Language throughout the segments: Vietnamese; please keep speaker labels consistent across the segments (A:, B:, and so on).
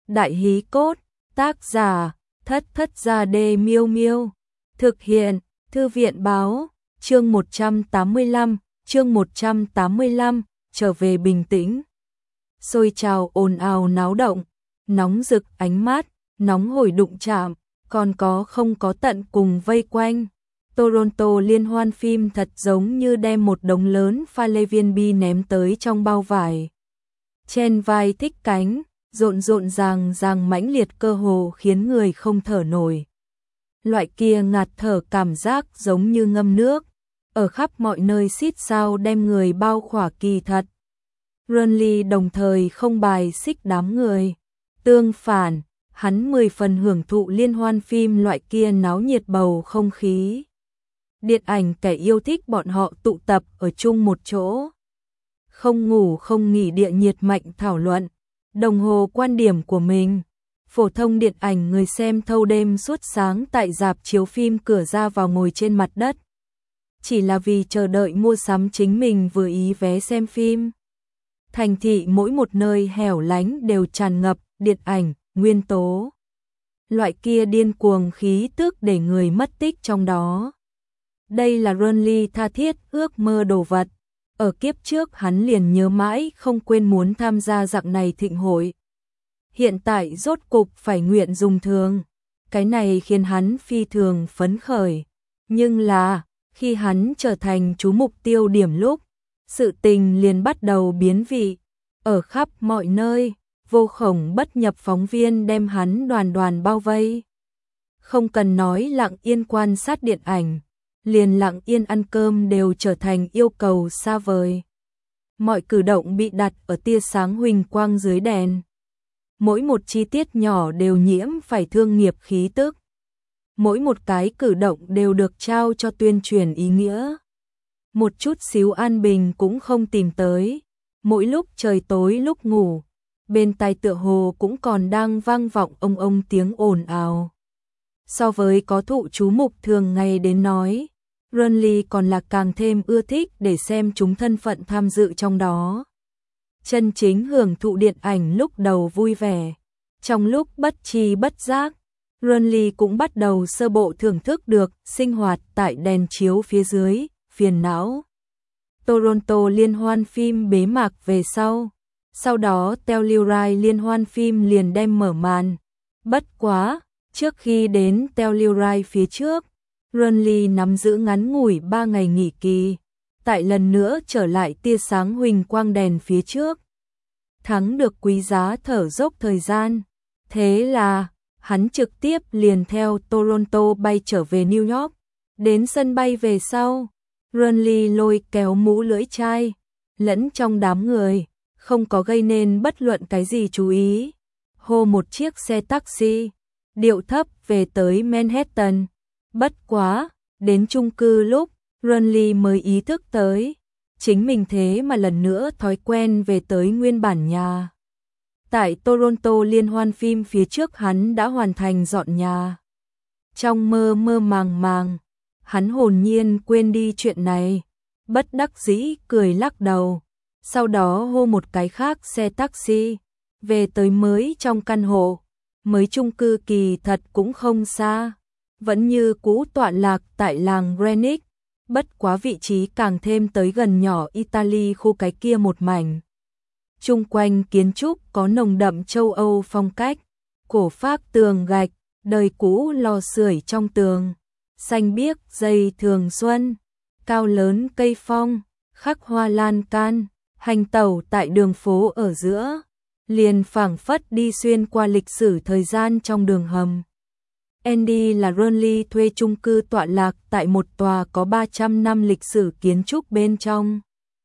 A: Đại hí cốt, tác giả, Thất Thất Gia Đê Miêu Miêu. Thực hiện, Thư viện báo, chương 185, trở về bình tĩnh. Xôi trào ồn ào náo động, nóng rực ánh mắt, nóng hổi đụng chạm, còn có không có tận cùng vây quanh. Toronto liên hoan phim thật giống như đem một đống lớn pha lê viên bi ném tới trong bao vải. Trên vai thích cánh, rộn ràng mãnh liệt cơ hồ khiến người không thở nổi. Loại kia ngạt thở cảm giác giống như ngâm nước, ở khắp mọi nơi xít sao đem người bao khỏa kỳ thật. Renly đồng thời không bài xích đám người. Tương phản, hắn 10 phần hưởng thụ liên hoan phim loại kia náo nhiệt bầu không khí. Điện ảnh kẻ yêu thích bọn họ tụ tập ở chung một chỗ. Không ngủ không nghỉ địa nhiệt mạnh thảo luận, đồng hồ quan điểm của mình. Phổ thông điện ảnh người xem thâu đêm suốt sáng tại rạp chiếu phim cửa ra vào ngồi trên mặt đất. Chỉ là vì chờ đợi mua sắm chính mình vừa ý vé xem phim. Thành thị mỗi một nơi hẻo lánh đều tràn ngập điện ảnh, nguyên tố. Loại kia điên cuồng khí tức để người mất tích trong đó. Đây là Renly tha thiết ước mơ đồ vật. Ở kiếp trước hắn liền nhớ mãi không quên muốn tham gia dạng này thịnh hội. Hiện tại rốt cục phải nguyện dùng thường. Cái này khiến hắn phi thường phấn khởi. Nhưng là, khi hắn trở thành chú mục tiêu điểm lúc, sự tình liền bắt đầu biến vị. Ở khắp mọi nơi, vô khổng bất nhập phóng viên đem hắn đoàn bao vây. Không cần nói lặng yên quan sát điện ảnh, liền lặng yên ăn cơm đều trở thành yêu cầu xa vời. Mọi cử động bị đặt ở tia sáng huỳnh quang dưới đèn. Mỗi một chi tiết nhỏ đều nhiễm phải thương nghiệp khí tức. Mỗi một cái cử động đều được trao cho tuyên truyền ý nghĩa. Một chút xíu an bình cũng không tìm tới. Mỗi lúc trời tối lúc ngủ, bên tai tựa hồ cũng còn đang vang vọng ông tiếng ồn ào. So với có thụ chú mục thường ngày đến nói, Renly còn là càng thêm ưa thích để xem chúng thân phận tham dự trong đó. Chân chính hưởng thụ điện ảnh lúc đầu vui vẻ. Trong lúc bất tri bất giác, Renly cũng bắt đầu sơ bộ thưởng thức được sinh hoạt tại đèn chiếu phía dưới, phiền não. Toronto liên hoan phim bế mạc về sau đó Telluride liên hoan phim liền đem mở màn. Bất quá, trước khi đến Telluride phía trước, Renly nắm giữ ngắn ngủi 3 ngày nghỉ kỳ, tại lần nữa trở lại tia sáng huỳnh quang đèn phía trước. Thắng được quý giá thở dốc thời gian, thế là hắn trực tiếp liền theo Toronto bay trở về New York. Đến sân bay về sau, Renly lôi kéo mũ lưỡi chai, lẫn trong đám người, không có gây nên bất luận cái gì chú ý. Hô một chiếc xe taxi, điệu thấp về tới Manhattan. Bất quá, đến chung cư lúc, Renly mới ý thức tới, chính mình thế mà lần nữa thói quen về tới nguyên bản nhà. Tại Toronto liên hoan phim phía trước hắn đã hoàn thành dọn nhà. Trong mơ màng, hắn hồn nhiên quên đi chuyện này, bất đắc dĩ cười lắc đầu. Sau đó hô một cái khác xe taxi, về tới mới trong căn hộ. Mới chung cư kỳ thật cũng không xa, vẫn như cũ tọa lạc tại làng Greenwich, bất quá vị trí càng thêm tới gần nhỏ Italy khu cái kia một mảnh. Chung quanh kiến trúc có nồng đậm châu Âu phong cách, cổ phác tường gạch, đời cũ lò sưởi trong tường, xanh biếc dây thường xuân, cao lớn cây phong, khắc hoa lan can, hành tẩu tại đường phố ở giữa, liền phảng phất đi xuyên qua lịch sử thời gian trong đường hầm. Andy là Renly thuê chung cư tọa lạc tại một tòa có 300 năm lịch sử kiến trúc bên trong.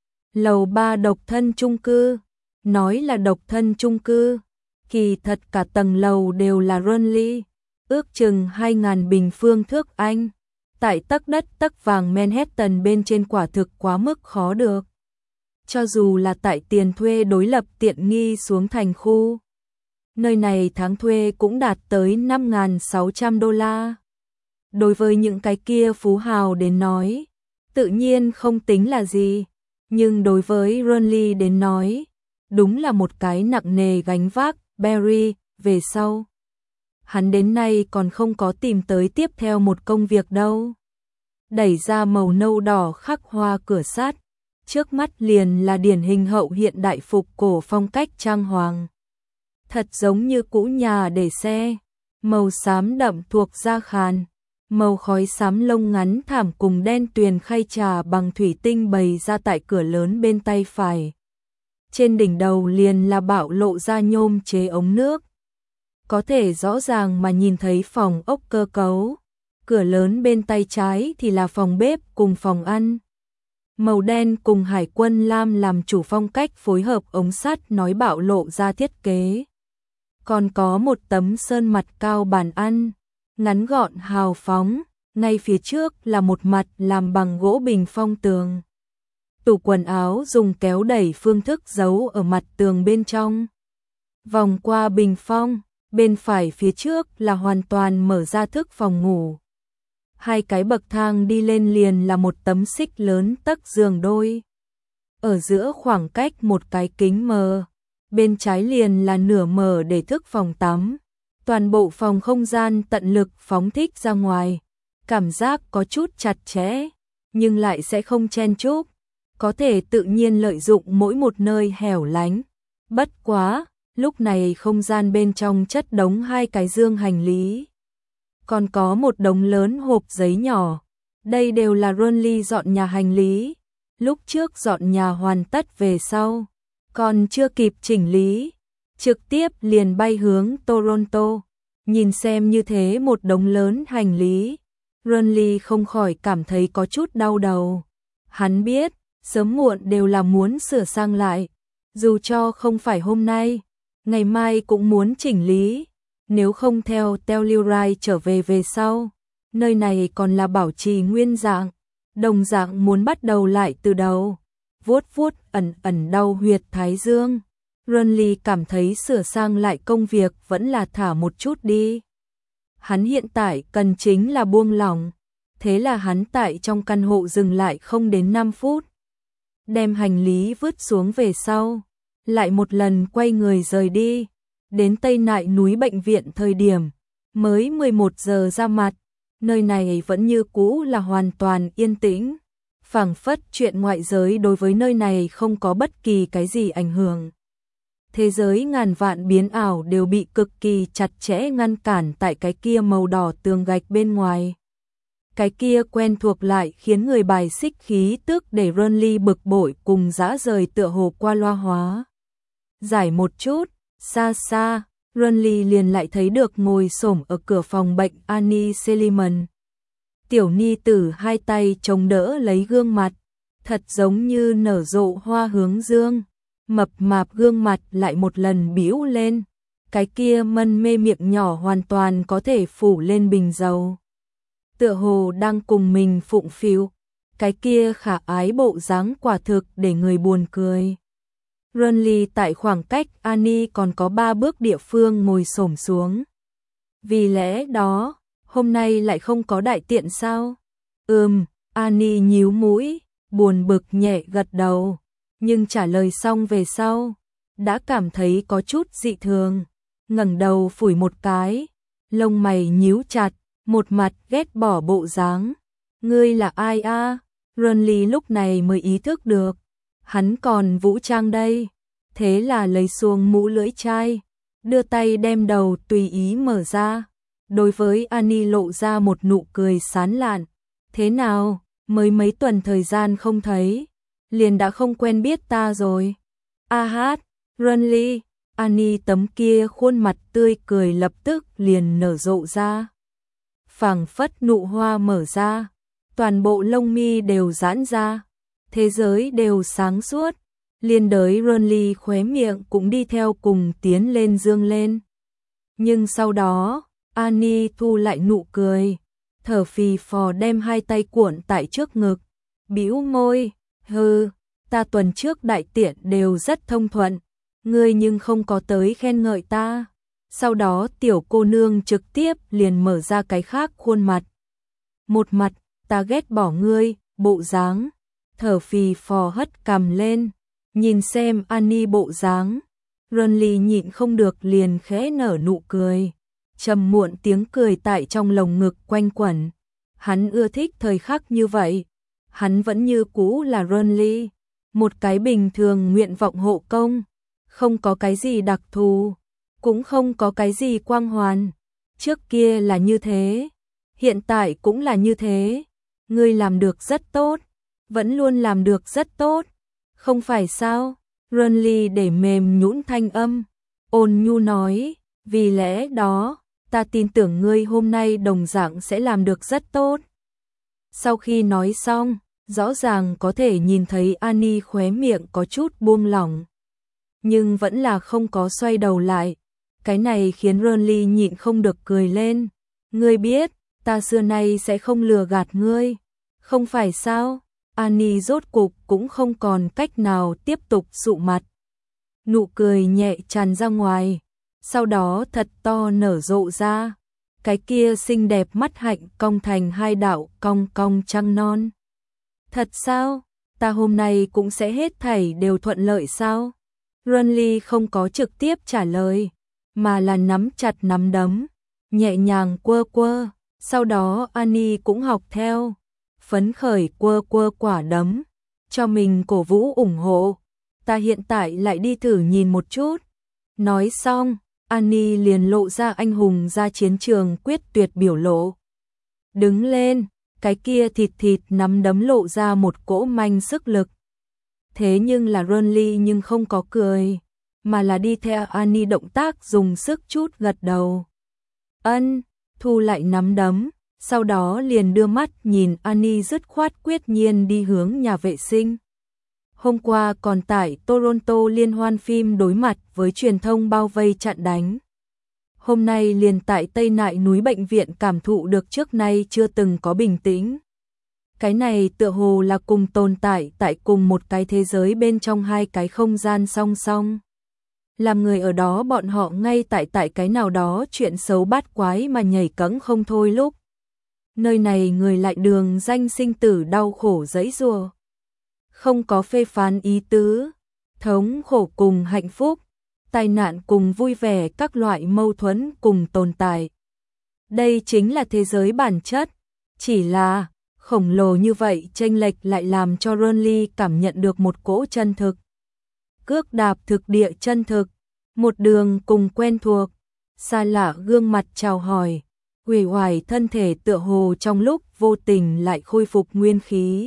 A: Lầu 3 độc thân chung cư. Nói là độc thân chung cư, kỳ thật cả tầng lầu đều là Renly, ước chừng 2.000 bình phương thước Anh. Tại tấc đất tấc vàng Manhattan bên trên quả thực quá mức khó được. Cho dù là tại tiền thuê đối lập tiện nghi xuống thành khu, nơi này tháng thuê cũng đạt tới 5.600 đô la. Đối với những cái kia phú hào đến nói, tự nhiên không tính là gì, nhưng đối với Renly đến nói, đúng là một cái nặng nề gánh vác. Barry, về sau. Hắn đến nay còn không có tìm tới tiếp theo một công việc đâu. Đẩy ra màu nâu đỏ khắc hoa cửa sắt, trước mắt liền là điển hình hậu hiện đại phục cổ phong cách trang hoàng. Thật giống như cũ nhà để xe, màu xám đậm thuộc da khàn, màu khói xám lông ngắn thảm cùng đen tuyền khay trà bằng thủy tinh bày ra tại cửa lớn bên tay phải. Trên đỉnh đầu liền là bạo lộ ra nhôm chế ống nước. Có thể rõ ràng mà nhìn thấy phòng ốc cơ cấu. Cửa lớn bên tay trái thì là phòng bếp cùng phòng ăn. Màu đen cùng hải quân lam làm chủ phong cách phối hợp ống sắt nói bạo lộ ra thiết kế. Còn có một tấm sơn mặt cao bàn ăn, ngắn gọn hào phóng, ngay phía trước là một mặt làm bằng gỗ bình phong tường. Tủ quần áo dùng kéo đẩy phương thức giấu ở mặt tường bên trong. Vòng qua bình phong, bên phải phía trước là hoàn toàn mở ra thức phòng ngủ. Hai cái bậc thang đi lên liền là một tấm xích lớn tấc giường đôi. Ở giữa khoảng cách một cái kính mờ, bên trái liền là nửa mở để thức phòng tắm. Toàn bộ phòng không gian tận lực phóng thích ra ngoài, cảm giác có chút chặt chẽ, nhưng lại sẽ không chen chúc, có thể tự nhiên lợi dụng mỗi một nơi hẻo lánh. Bất quá, lúc này không gian bên trong chất đống hai cái dương hành lý. Còn có một đống lớn hộp giấy nhỏ. Đây đều là Ronly dọn nhà hành lý. Lúc trước dọn nhà hoàn tất về sau, còn chưa kịp chỉnh lý, trực tiếp liền bay hướng Toronto. Nhìn xem như thế một đống lớn hành lý, Ronly không khỏi cảm thấy có chút đau đầu. Hắn biết, sớm muộn đều là muốn sửa sang lại, dù cho không phải hôm nay, ngày mai cũng muốn chỉnh lý. Nếu không theo Telluride trở về sau, nơi này còn là bảo trì nguyên dạng, đồng dạng muốn bắt đầu lại từ đầu. Vuốt vuốt ẩn đau huyệt thái dương, Ronly cảm thấy sửa sang lại công việc vẫn là thả một chút đi. Hắn hiện tại cần chính là buông lỏng, thế là hắn tại trong căn hộ dừng lại không đến 5 phút. Đem hành lý vứt xuống về sau, lại một lần quay người rời đi. Đến Tây Nại núi bệnh viện thời điểm, mới 11 giờ ra mặt, nơi này vẫn như cũ là hoàn toàn yên tĩnh. Phảng phất chuyện ngoại giới đối với nơi này không có bất kỳ cái gì ảnh hưởng. Thế giới ngàn vạn biến ảo đều bị cực kỳ chặt chẽ ngăn cản tại cái kia màu đỏ tường gạch bên ngoài. Cái kia quen thuộc lại khiến người bài xích khí tức để Ronly bực bội cùng dã rời tựa hồ qua loa hóa. Giải một chút, xa xa, Ronly liền lại thấy được ngồi xổm ở cửa phòng bệnh Annie Seliman. Tiểu ni tử hai tay chống đỡ lấy gương mặt, thật giống như nở rộ hoa hướng dương. Mập mạp gương mặt lại một lần bĩu lên, cái kia mân mê miệng nhỏ hoàn toàn có thể phủ lên bình dầu. Tựa hồ đang cùng mình phụng phịu, cái kia khả ái bộ dáng quả thực để người buồn cười. Ronly tại khoảng cách Annie còn có 3 bước địa phương ngồi xổm xuống. Vì lẽ đó, hôm nay lại không có đại tiện sao? Annie nhíu mũi, buồn bực nhẹ gật đầu, nhưng trả lời xong về sau, đã cảm thấy có chút dị thường, ngẩng đầu phủi một cái, lông mày nhíu chặt, một mặt ghét bỏ bộ dáng. Ngươi là ai a? Ronly lúc này mới ý thức được, hắn còn vũ trang đây. Thế là lấy xuống mũ lưỡi chai, đưa tay đem đầu tùy ý mở ra. Đối với Annie lộ ra một nụ cười sán lạn. Thế nào, mới mấy tuần thời gian không thấy, liền đã không quen biết ta rồi. A hát, Ronly, Annie tấm kia khuôn mặt tươi cười lập tức liền nở rộ ra. Phảng phất nụ hoa mở ra, toàn bộ lông mi đều giãn ra, thế giới đều sáng suốt. Liên đới Ronly khóe miệng cũng đi theo cùng tiến lên dương lên. Nhưng sau đó, Annie thu lại nụ cười, thở phì phò đem hai tay cuộn tại trước ngực, bĩu môi, hừ, ta tuần trước đại tiện đều rất thông thuận, ngươi nhưng không có tới khen ngợi ta. Sau đó tiểu cô nương trực tiếp liền mở ra cái khác khuôn mặt. Một mặt, ta ghét bỏ ngươi, bộ dáng, thở phì phò hất cằm lên. Nhìn xem Annie bộ dáng, Ronly nhịn không được liền khẽ nở nụ cười. Trầm muộn tiếng cười tại trong lồng ngực quanh quẩn. Hắn ưa thích thời khắc như vậy. Hắn vẫn như cũ là Ronly, một cái bình thường nguyện vọng hộ công, không có cái gì đặc thù, cũng không có cái gì quang hoàn. Trước kia là như thế, hiện tại cũng là như thế. Ngươi làm được rất tốt, vẫn luôn làm được rất tốt, không phải sao? Ronly để mềm nhũn thanh âm, ôn nhu nói, vì lẽ đó, ta tin tưởng ngươi hôm nay đồng dạng sẽ làm được rất tốt. Sau khi nói xong, rõ ràng có thể nhìn thấy Annie khóe miệng có chút buông lỏng, nhưng vẫn là không có xoay đầu lại. Cái này khiến Ronly nhịn không được cười lên. Ngươi biết, ta xưa nay sẽ không lừa gạt ngươi, không phải sao? Annie rốt cục cũng không còn cách nào tiếp tục sụ mặt. Nụ cười nhẹ tràn ra ngoài, sau đó thật to nở rộ ra. Cái kia xinh đẹp mắt hạnh cong thành hai đạo cong cong trăng non. Thật sao? Ta hôm nay cũng sẽ hết thảy đều thuận lợi sao? Ronly không có trực tiếp trả lời, mà là nắm chặt nắm đấm, nhẹ nhàng quơ quơ. Sau đó Annie cũng học theo, phấn khởi quơ quơ quả đấm, cho mình cổ vũ ủng hộ. Ta hiện tại lại đi thử nhìn một chút. Nói xong, Annie liền lộ ra anh hùng ra chiến trường quyết tuyệt biểu lộ. Đứng lên, cái kia thịt thịt nắm đấm lộ ra một cỗ manh sức lực. Thế nhưng là Ronly nhưng không có cười, mà là đi theo Annie động tác dùng sức chút gật đầu. Thu lại nắm đấm, sau đó liền đưa mắt nhìn Annie dứt khoát quyết nhiên đi hướng nhà vệ sinh. Hôm qua còn tại Toronto liên hoan phim đối mặt với truyền thông bao vây chặn đánh. Hôm nay liền tại Tây Nại núi bệnh viện cảm thụ được trước nay chưa từng có bình tĩnh. Cái này tựa hồ là cùng tồn tại tại cùng một cái thế giới bên trong hai cái không gian song song. Làm người ở đó bọn họ ngay tại cái nào đó chuyện xấu bát quái mà nhảy cẫng không thôi lúc. Nơi này người lại đường danh sinh tử đau khổ giãy giụa. Không có phê phán ý tứ, thống khổ cùng hạnh phúc, tai nạn cùng vui vẻ các loại mâu thuẫn cùng tồn tại. Đây chính là thế giới bản chất, chỉ là khổng lồ như vậy chênh lệch lại làm cho Ronly cảm nhận được một cỗ chân thực. Cước đạp thực địa chân thực, một đường cùng quen thuộc, xa lạ gương mặt chào hỏi, uể oải thân thể tựa hồ trong lúc vô tình lại khôi phục nguyên khí.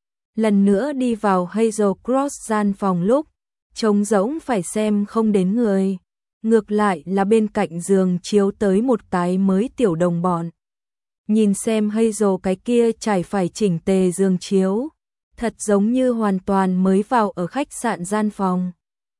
A: Lần nữa đi vào Hazel Cross gian phòng lúc, trống rỗng phải xem không đến người. Ngược lại là bên cạnh giường chiếu tới một cái mới tiểu đồng bọn. Nhìn xem Hazel cái kia trải phải chỉnh tề giường chiếu, thật giống như hoàn toàn mới vào ở khách sạn gian phòng.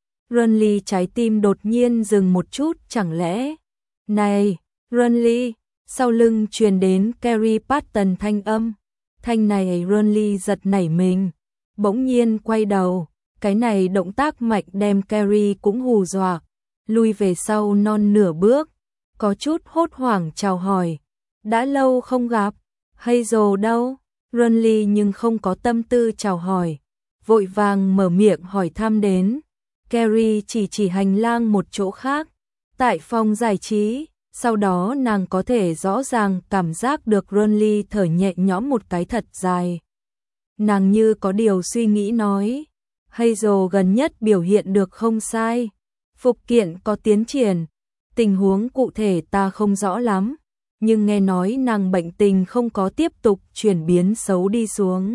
A: Ronly trái tim đột nhiên dừng một chút, chẳng lẽ... Này, Ronly, sau lưng truyền đến Kerry Patton thanh âm. Thanh này Ronly giật nảy mình, bỗng nhiên quay đầu, cái này động tác mạnh đem Kerry cũng hù dọa, lui về sau non nửa bước, có chút hốt hoảng chào hỏi. Đã lâu không gặp, Hazel đâu? Ronly nhưng không có tâm tư chào hỏi, vội vàng mở miệng hỏi thăm đến. Kerry chỉ hành lang một chỗ khác, tại phòng giải trí. Sau đó nàng có thể rõ ràng cảm giác được Ronly thở nhẹ nhõm một cái thật dài. Nàng như có điều suy nghĩ nói, Hazel gần nhất biểu hiện được không sai, phục kiện có tiến triển, tình huống cụ thể ta không rõ lắm, nhưng nghe nói nàng bệnh tình không có tiếp tục chuyển biến xấu đi xuống.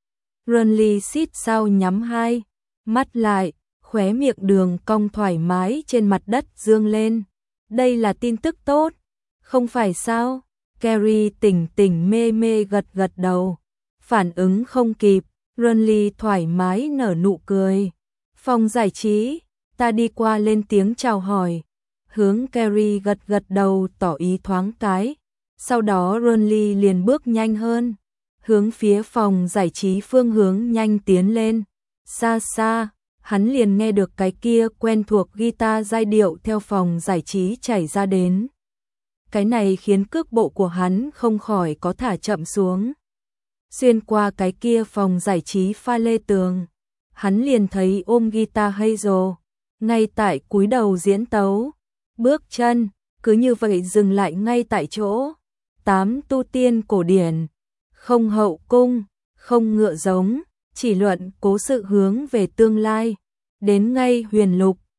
A: Ronly xít sao nhắm hai mắt lại, khóe miệng đường cong thoải mái trên mặt đất dương lên. Đây là tin tức tốt, không phải sao? Kerry tỉnh mê mê gật đầu. Phản ứng không kịp, Ronly thoải mái nở nụ cười. Phòng giải trí, ta đi qua lên tiếng chào hỏi. Hướng Kerry gật đầu tỏ ý thoáng cái. Sau đó Ronly liền bước nhanh hơn, hướng phía phòng giải trí phương hướng nhanh tiến lên. Xa xa, hắn liền nghe được cái kia quen thuộc guitar giai điệu theo phòng giải trí chảy ra đến. Cái này khiến cước bộ của hắn không khỏi có thả chậm xuống. Xuyên qua cái kia phòng giải trí pha lê tường, hắn liền thấy ôm guitar Hazel, ngay tại cúi đầu diễn tấu, bước chân cứ như vậy dừng lại ngay tại chỗ. 8 tu tiên cổ điển, không hậu cung, không ngựa giống, chỉ luận cố sự hướng về tương lai. Đến ngay huyền lục,